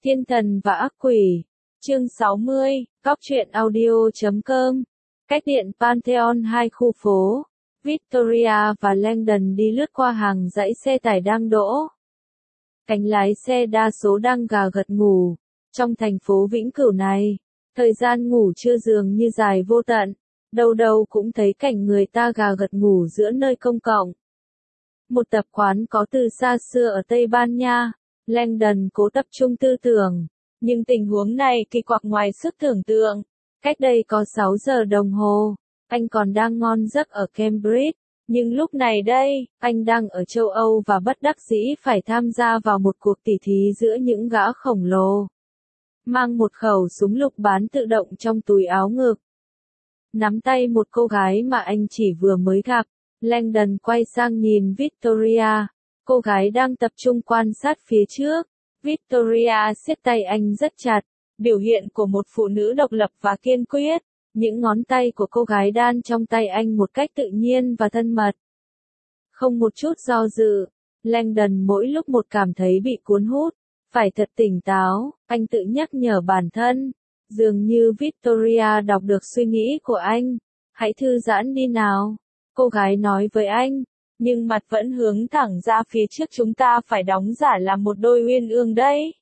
Thiên thần và ác quỷ. Chương 60, Góc truyện audio.com. Cách điện Pantheon 2 khu phố. Victoria và Langdon đi lướt qua hàng dãy xe tải đang đỗ. Cánh lái xe đa số đang gà gật ngủ. Trong thành phố Vĩnh Cửu này, thời gian ngủ trưa dường như dài vô tận. Đâu đâu cũng thấy cảnh người ta gà gật ngủ giữa nơi công cộng. Một tập quán có từ xa xưa ở Tây Ban Nha. Langdon cố tập trung tư tưởng, nhưng tình huống này kỳ quặc ngoài sức tưởng tượng. Cách đây có 6 giờ đồng hồ, anh còn đang ngon giấc ở Cambridge, nhưng lúc này đây, anh đang ở châu Âu và bất đắc dĩ phải tham gia vào một cuộc tỉ thí giữa những gã khổng lồ. Mang một khẩu súng lục bán tự động trong túi áo ngực. Nắm tay một cô gái mà anh chỉ vừa mới gặp, Langdon quay sang nhìn Victoria. Cô gái đang tập trung quan sát phía trước. Victoria siết tay anh rất chặt, biểu hiện của một phụ nữ độc lập và kiên quyết. Những ngón tay của cô gái đan trong tay anh một cách tự nhiên và thân mật. Không một chút do dự, Langdon mỗi lúc một cảm thấy bị cuốn hút. Phải thật tỉnh táo, anh tự nhắc nhở bản thân. Dường như Victoria đọc được suy nghĩ của anh. Hãy thư giãn đi nào, cô gái nói với anh. Nhưng mặt vẫn hướng thẳng ra phía trước, chúng ta phải đóng giả là một đôi uyên ương đấy.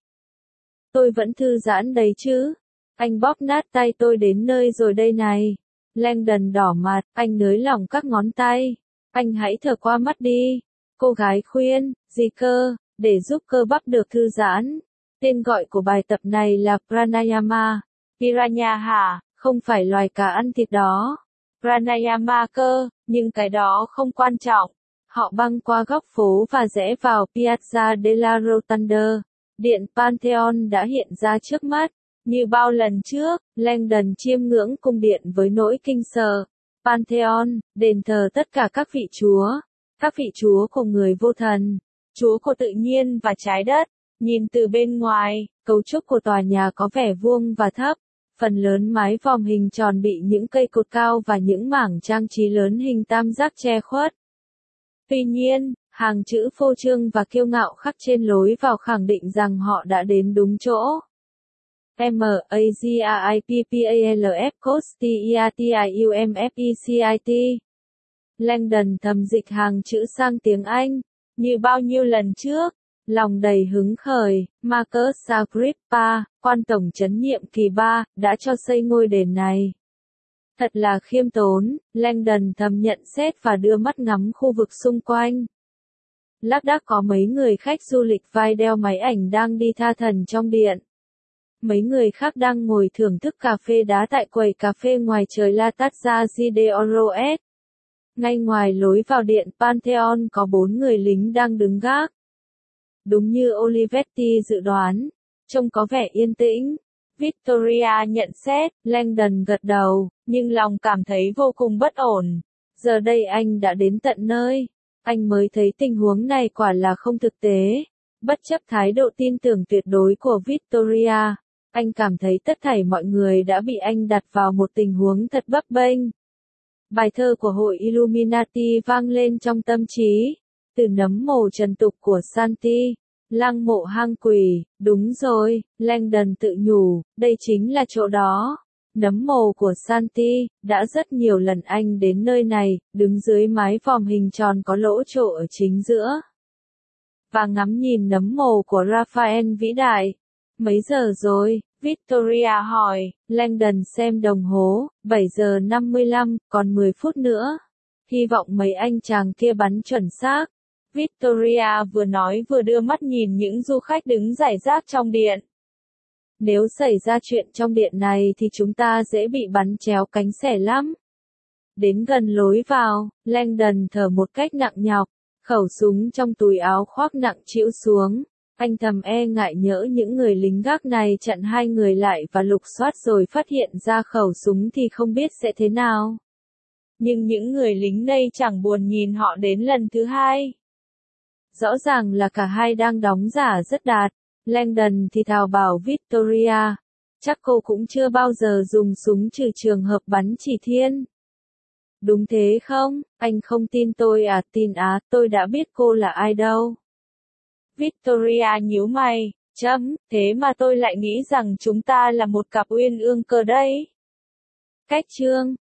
Tôi vẫn thư giãn đấy chứ. Anh bóp nát tay tôi đến nơi rồi đây này. Langdon đỏ mặt, anh nới lỏng các ngón tay. Anh hãy thở qua mắt đi. Cô gái khuyên, gì cơ, để giúp cơ bắp được thư giãn. Tên gọi của bài tập này là Pranayama. Piranha hả, không phải loài cá ăn thịt đó. Pranayama cơ, nhưng cái đó không quan trọng. Họ băng qua góc phố và rẽ vào Piazza della Rotonda. Điện Pantheon đã hiện ra trước mắt. Như bao lần trước, Langdon chiêm ngưỡng cung điện với nỗi kinh sợ. Pantheon, đền thờ tất cả các vị chúa. Các vị chúa của người vô thần. Chúa của tự nhiên và trái đất. Nhìn từ bên ngoài, cấu trúc của tòa nhà có vẻ vuông và thấp. Phần lớn mái vòm hình tròn bị những cây cột cao và những mảng trang trí lớn hình tam giác che khuất. Tuy nhiên, hàng chữ phô trương và kiêu ngạo khắc trên lối vào khẳng định rằng họ đã đến đúng chỗ. MAGAIPPALF COSTIATIUMFECIT. Langdon thầm dịch hàng chữ sang tiếng Anh. Như bao nhiêu lần trước, lòng đầy hứng khởi, Marcus Agrippa, quan tổng trấn nhiệm kỳ 3, đã cho xây ngôi đền này. Thật là khiêm tốn, Langdon thầm nhận xét và đưa mắt ngắm khu vực xung quanh. Lác đác có mấy người khách du lịch vai đeo máy ảnh đang đi tha thần trong điện. Mấy người khác đang ngồi thưởng thức cà phê đá tại quầy cà phê ngoài trời La Tazza de Oroes. Ngay ngoài lối vào điện Pantheon có 4 người lính đang đứng gác. Đúng như Olivetti dự đoán, trông có vẻ yên tĩnh. Victoria nhận xét, Langdon gật đầu, nhưng lòng cảm thấy vô cùng bất ổn. Giờ đây anh đã đến tận nơi. Anh mới thấy tình huống này quả là không thực tế. Bất chấp thái độ tin tưởng tuyệt đối của Victoria, anh cảm thấy tất thảy mọi người đã bị anh đặt vào một tình huống thật bấp bênh. Bài thơ của hội Illuminati vang lên trong tâm trí. Từ nấm mồ trần tục của Santi. Lăng mộ hang quỷ, đúng rồi, Langdon tự nhủ, đây chính là chỗ đó. Nấm mồ của Santi, đã rất nhiều lần anh đến nơi này, đứng dưới mái vòm hình tròn có lỗ chỗ ở chính giữa. Và ngắm nhìn nấm mồ của Raphael vĩ đại. Mấy giờ rồi? Victoria hỏi. Langdon xem đồng hồ, 7 giờ 55, còn 10 phút nữa. Hy vọng mấy anh chàng kia bắn chuẩn xác. Victoria vừa nói vừa đưa mắt nhìn những du khách đứng rải rác trong điện. Nếu xảy ra chuyện trong điện này thì chúng ta dễ bị bắn chéo cánh xẻ lắm. Đến gần lối vào, Langdon thở một cách nặng nhọc, khẩu súng trong túi áo khoác nặng trĩu xuống. Anh thầm e ngại nhỡ những người lính gác này chặn hai người lại và lục soát rồi phát hiện ra khẩu súng thì không biết sẽ thế nào. Nhưng những người lính này chẳng buồn nhìn họ đến lần thứ hai. Rõ ràng là cả hai đang đóng giả rất đạt. Langdon thì thào bảo Victoria. Chắc cô cũng chưa bao giờ dùng súng trừ trường hợp bắn chỉ thiên. Đúng thế không? Anh không tin tôi à? Tin á, tôi đã biết cô là ai đâu. Victoria nhíu mày. Thế mà tôi lại nghĩ rằng chúng ta là một cặp uyên ương cơ đấy. Cách chương